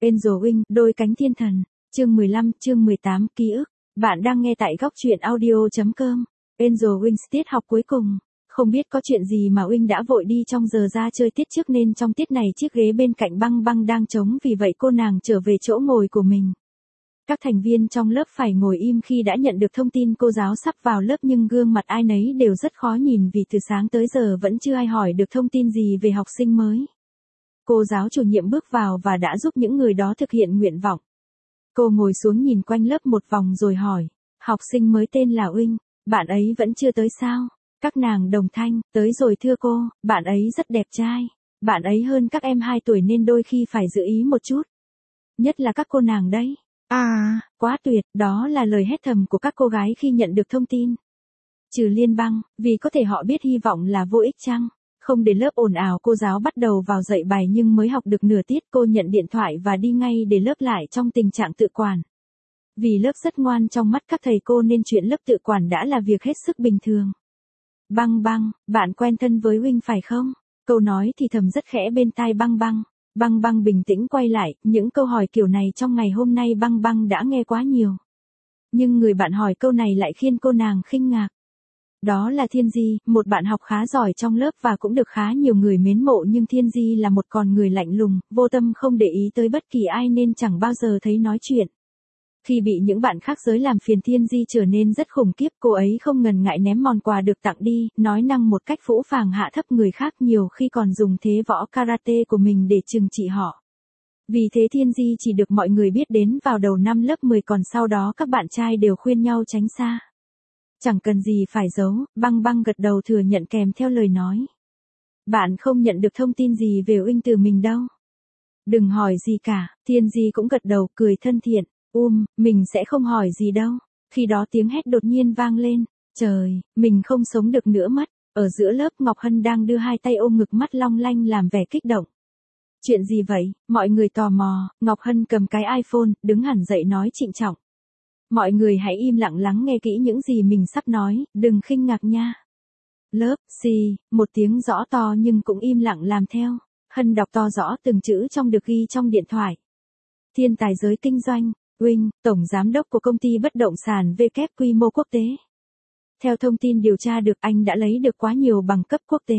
Angel Wing, đôi cánh thiên thần. Chương 15, chương 18, ký ức. Bạn đang nghe tại góc truyện audio.com. Angel Wing tiết học cuối cùng. Không biết có chuyện gì mà Wing đã vội đi trong giờ ra chơi tiết trước nên trong tiết này chiếc ghế bên cạnh băng băng đang trống, vì vậy cô nàng trở về chỗ ngồi của mình. Các thành viên trong lớp phải ngồi im khi đã nhận được thông tin cô giáo sắp vào lớp, nhưng gương mặt ai nấy đều rất khó nhìn vì từ sáng tới giờ vẫn chưa ai hỏi được thông tin gì về học sinh mới. Cô giáo chủ nhiệm bước vào và đã giúp những người đó thực hiện nguyện vọng. Cô ngồi xuống nhìn quanh lớp một vòng rồi hỏi, học sinh mới tên là Wing, bạn ấy vẫn chưa tới sao? Các nàng đồng thanh, tới rồi thưa cô, bạn ấy rất đẹp trai. Bạn ấy hơn các em 2 tuổi nên đôi khi phải giữ ý một chút. Nhất là các cô nàng đấy. À, quá tuyệt, đó là lời hét thầm của các cô gái khi nhận được thông tin. Trừ Liên Băng, vì có thể họ biết hy vọng là vô ích chăng? Không để lớp ồn ào, cô giáo bắt đầu vào dạy bài, nhưng mới học được nửa tiết cô nhận điện thoại và đi ngay để lớp lại trong tình trạng tự quản. Vì lớp rất ngoan trong mắt các thầy cô nên chuyện lớp tự quản đã là việc hết sức bình thường. Băng băng, bạn quen thân với Wing phải không? Câu nói thì thầm rất khẽ bên tai băng băng. Băng băng bình tĩnh quay lại, những câu hỏi kiểu này trong ngày hôm nay băng băng đã nghe quá nhiều. Nhưng người bạn hỏi câu này lại khiến cô nàng kinh ngạc. Đó là Thiên Di, một bạn học khá giỏi trong lớp và cũng được khá nhiều người mến mộ, nhưng Thiên Di là một con người lạnh lùng, vô tâm không để ý tới bất kỳ ai nên chẳng bao giờ thấy nói chuyện. Khi bị những bạn khác giới làm phiền, Thiên Di trở nên rất khủng khiếp, cô ấy không ngần ngại ném món quà được tặng đi, nói năng một cách phũ phàng hạ thấp người khác, nhiều khi còn dùng thế võ karate của mình để trừng trị họ. Vì thế Thiên Di chỉ được mọi người biết đến vào đầu năm lớp 10, còn sau đó các bạn trai đều khuyên nhau tránh xa. Chẳng cần gì phải giấu, băng băng gật đầu thừa nhận kèm theo lời nói. Bạn không nhận được thông tin gì về Wing từ mình đâu. Đừng hỏi gì cả, Thiên Di cũng gật đầu cười thân thiện. Mình sẽ không hỏi gì đâu. Khi đó tiếng hét đột nhiên vang lên. Trời, mình không sống được nữa mất. Ở giữa lớp Ngọc Hân đang đưa hai tay ôm ngực, mắt long lanh làm vẻ kích động. Chuyện gì vậy? Mọi người tò mò. Ngọc Hân cầm cái iPhone, đứng hẳn dậy nói trịnh trọng. Mọi người hãy im lặng lắng nghe kỹ những gì mình sắp nói, đừng khinh ngạc nha. Lớp, một tiếng rõ to nhưng cũng im lặng làm theo. Hân đọc to rõ từng chữ trong được ghi trong điện thoại. Thiên tài giới kinh doanh. Wing, tổng giám đốc của công ty bất động sản W quy mô quốc tế. Theo thông tin điều tra được, anh đã lấy được quá nhiều bằng cấp quốc tế.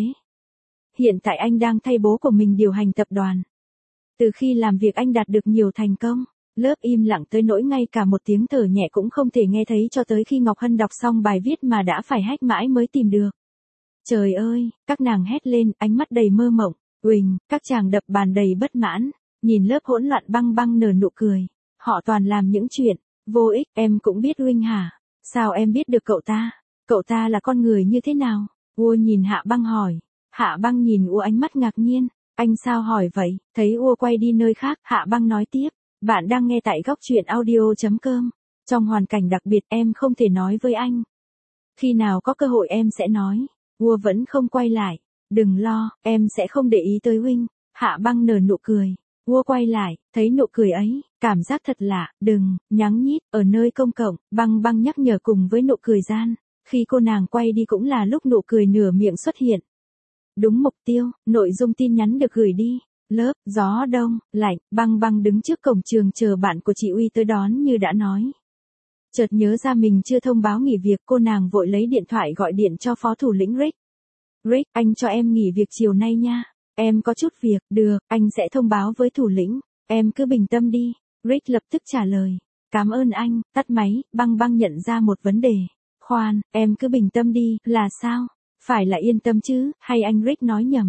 Hiện tại anh đang thay bố của mình điều hành tập đoàn. Từ khi làm việc anh đạt được nhiều thành công. Lớp im lặng tới nỗi ngay cả một tiếng thở nhẹ cũng không thể nghe thấy, cho tới khi Ngọc Hân đọc xong bài viết mà đã phải hách mãi mới tìm được. Trời ơi, các nàng hét lên, ánh mắt đầy mơ mộng. Wing, các chàng đập bàn đầy bất mãn. Nhìn lớp hỗn loạn, băng băng nở nụ cười. Họ toàn làm những chuyện vô ích. Em cũng biết Wing hả? Sao em biết được cậu ta? Cậu ta là con người như thế nào? Ua nhìn Hạ Băng hỏi. Hạ Băng nhìn Ua ánh mắt ngạc nhiên. Anh sao hỏi vậy? Thấy Ua quay đi nơi khác, Hạ Băng nói tiếp. Bạn đang nghe tại góc truyện audio.com. Trong hoàn cảnh đặc biệt em không thể nói với anh. Khi nào có cơ hội em sẽ nói. Ua vẫn không quay lại. Đừng lo, em sẽ không để ý tới Wing. Hạ Băng nở nụ cười. Ua quay lại, thấy nụ cười ấy, cảm giác thật lạ. Đừng nhắng nhít ở nơi công cộng, băng băng nhắc nhở cùng với nụ cười gian. Khi cô nàng quay đi cũng là lúc nụ cười nửa miệng xuất hiện. Đúng mục tiêu, nội dung tin nhắn được gửi đi. Lớp, gió đông, lạnh, băng băng đứng trước cổng trường chờ bạn của chị Uy tới đón như đã nói. Chợt nhớ ra mình chưa thông báo nghỉ việc, cô nàng vội lấy điện thoại gọi điện cho phó thủ lĩnh Rick. Rick, anh cho em nghỉ việc chiều nay nha. Em có chút việc, được, anh sẽ thông báo với thủ lĩnh. Em cứ bình tâm đi. Rick lập tức trả lời. Cảm ơn anh, tắt máy, băng băng nhận ra một vấn đề. Khoan, em cứ bình tâm đi, là sao? Phải là yên tâm chứ, hay anh Rick nói nhầm.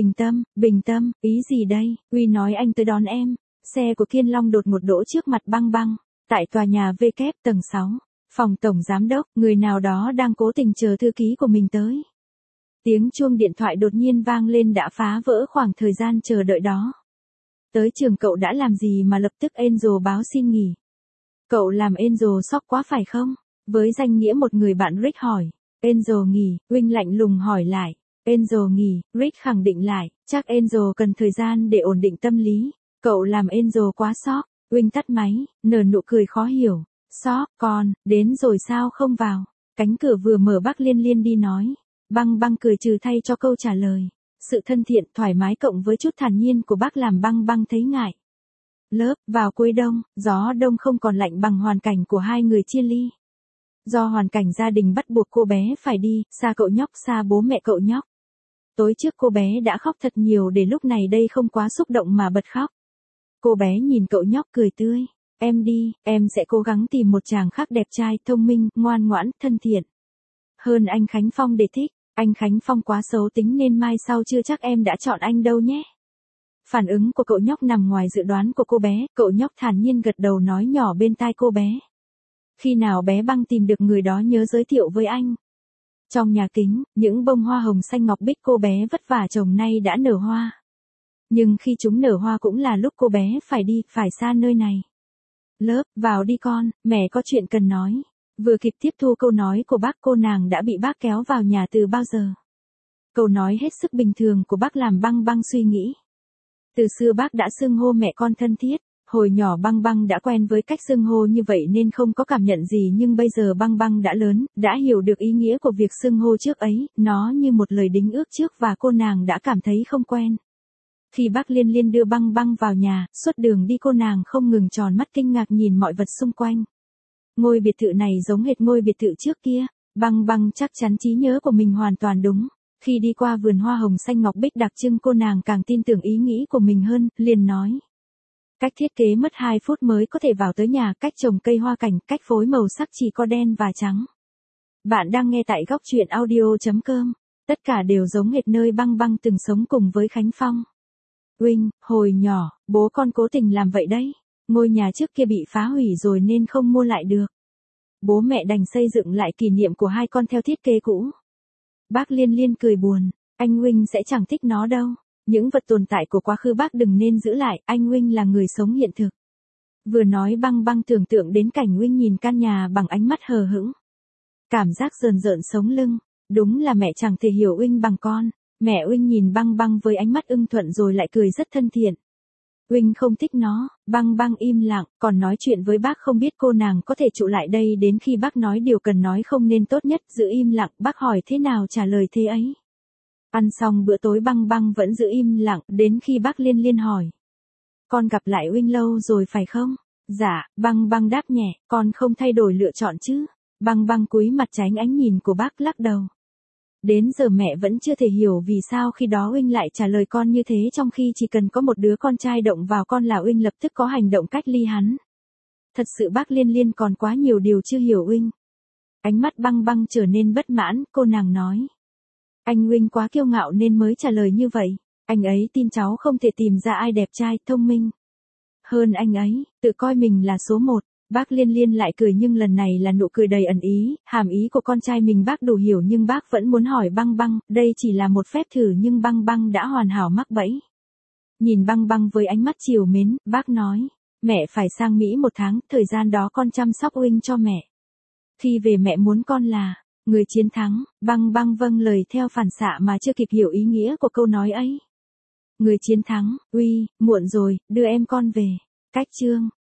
Bình tâm, ý gì đây? Uy nói anh tới đón em. Xe của Kiên Long đột ngột đỗ trước mặt băng băng. Tại tòa nhà W tầng 6. Phòng tổng giám đốc, người nào đó đang cố tình chờ thư ký của mình tới. Tiếng chuông điện thoại đột nhiên vang lên đã phá vỡ khoảng thời gian chờ đợi đó. Tới trường cậu đã làm gì mà lập tức Angel báo xin nghỉ? Cậu làm Angel sốc quá phải không? Với danh nghĩa một người bạn, Rick hỏi. Angel nghỉ, Wing lạnh lùng hỏi lại. Angel nghỉ, Rick khẳng định lại. Chắc Angel cần thời gian để ổn định tâm lý. Cậu làm Angel quá sốc. Wing tắt máy, nở nụ cười khó hiểu. Sốc, con, đến rồi sao không vào? Cánh cửa vừa mở bác Liên Liên đi nói. Băng băng cười trừ thay cho câu trả lời. Sự thân thiện, thoải mái cộng với chút thản nhiên của bác làm băng băng thấy ngại. Lớp, vào cuối đông, gió đông không còn lạnh bằng hoàn cảnh của hai người chia ly. Do hoàn cảnh gia đình bắt buộc cô bé phải đi, xa cậu nhóc, xa bố mẹ cậu nhóc. Tối trước cô bé đã khóc thật nhiều để lúc này đây không quá xúc động mà bật khóc. Cô bé nhìn cậu nhóc cười tươi. Em đi, em sẽ cố gắng tìm một chàng khác đẹp trai, thông minh, ngoan ngoãn, thân thiện. Hơn anh Khánh Phong để thích. Anh Khánh Phong quá xấu tính nên mai sau chưa chắc em đã chọn anh đâu nhé. Phản ứng của cậu nhóc nằm ngoài dự đoán của cô bé, cậu nhóc thản nhiên gật đầu nói nhỏ bên tai cô bé. Khi nào bé Băng tìm được người đó nhớ giới thiệu với anh. Trong nhà kính, những bông hoa hồng xanh ngọc bích cô bé vất vả trồng nay đã nở hoa. Nhưng khi chúng nở hoa cũng là lúc cô bé phải đi, phải xa nơi này. Lớp, vào đi con, mẹ có chuyện cần nói. Vừa kịp tiếp thu câu nói của bác, cô nàng đã bị bác kéo vào nhà từ bao giờ. Câu nói hết sức bình thường của bác làm Băng Băng suy nghĩ. Từ xưa bác đã xưng hô mẹ con thân thiết, hồi nhỏ Băng Băng đã quen với cách xưng hô như vậy nên không có cảm nhận gì, nhưng bây giờ Băng Băng đã lớn, đã hiểu được ý nghĩa của việc xưng hô trước ấy, nó như một lời đính ước trước và cô nàng đã cảm thấy không quen. Khi bác Liên Liên đưa Băng Băng vào nhà, suốt đường đi cô nàng không ngừng tròn mắt kinh ngạc nhìn mọi vật xung quanh. Ngôi biệt thự này giống hệt ngôi biệt thự trước kia, Băng Băng chắc chắn trí nhớ của mình hoàn toàn đúng. Khi đi qua vườn hoa hồng xanh ngọc bích đặc trưng cô nàng càng tin tưởng ý nghĩ của mình hơn, liền nói. Cách thiết kế mất 2 phút mới có thể vào tới nhà, cách trồng cây hoa cảnh, cách phối màu sắc chỉ có đen và trắng. Bạn đang nghe tại góc truyện audio.com. Tất cả đều giống hệt nơi Băng Băng từng sống cùng với Khánh Phong. Uỳnh, hồi nhỏ, bố con cố tình làm vậy đấy. Ngôi nhà trước kia bị phá hủy rồi nên không mua lại được. Bố mẹ đành xây dựng lại kỷ niệm của hai con theo thiết kế cũ. Bác Liên Liên cười buồn, anh Huynh sẽ chẳng thích nó đâu. Những vật tồn tại của quá khứ bác đừng nên giữ lại, anh Huynh là người sống hiện thực. Vừa nói Băng Băng tưởng tượng đến cảnh Huynh nhìn căn nhà bằng ánh mắt hờ hững. Cảm giác rờn rợn sống lưng, đúng là mẹ chẳng thể hiểu Huynh bằng con. Mẹ Huynh nhìn Băng Băng với ánh mắt ưng thuận rồi lại cười rất thân thiện. Huynh không thích nó, Băng Băng im lặng, còn nói chuyện với bác không biết cô nàng có thể trụ lại đây đến khi bác nói điều cần nói không nên tốt nhất, giữ im lặng, bác hỏi thế nào trả lời thế ấy. Ăn xong bữa tối Băng Băng vẫn giữ im lặng, đến khi bác Liên Liên hỏi. Con gặp lại Huynh lâu rồi phải không? Dạ, Băng Băng đáp nhẹ, con không thay đổi lựa chọn chứ. Băng Băng cúi mặt tránh ánh nhìn của bác lắc đầu. Đến giờ mẹ vẫn chưa thể hiểu vì sao khi đó Huynh lại trả lời con như thế trong khi chỉ cần có một đứa con trai động vào con là Huynh lập tức có hành động cách ly hắn. Thật sự bác Liên Liên còn quá nhiều điều chưa hiểu Huynh. Ánh mắt Băng Băng trở nên bất mãn, cô nàng nói. Anh Huynh quá kiêu ngạo nên mới trả lời như vậy. Anh ấy tin cháu không thể tìm ra ai đẹp trai, thông minh hơn anh ấy, tự coi mình là số 1. Bác Liên Liên lại cười nhưng lần này là nụ cười đầy ẩn ý, hàm ý của con trai mình bác đủ hiểu nhưng bác vẫn muốn hỏi Băng Băng, đây chỉ là một phép thử nhưng Băng Băng đã hoàn hảo mắc bẫy. Nhìn Băng Băng với ánh mắt trìu mến, bác nói, mẹ phải sang Mỹ 1 tháng, thời gian đó con chăm sóc Huynh cho mẹ. Khi về mẹ muốn con là người chiến thắng. Băng Băng vâng lời theo phản xạ mà chưa kịp hiểu ý nghĩa của câu nói ấy. Người chiến thắng, muộn rồi, đưa em con về. Cách chương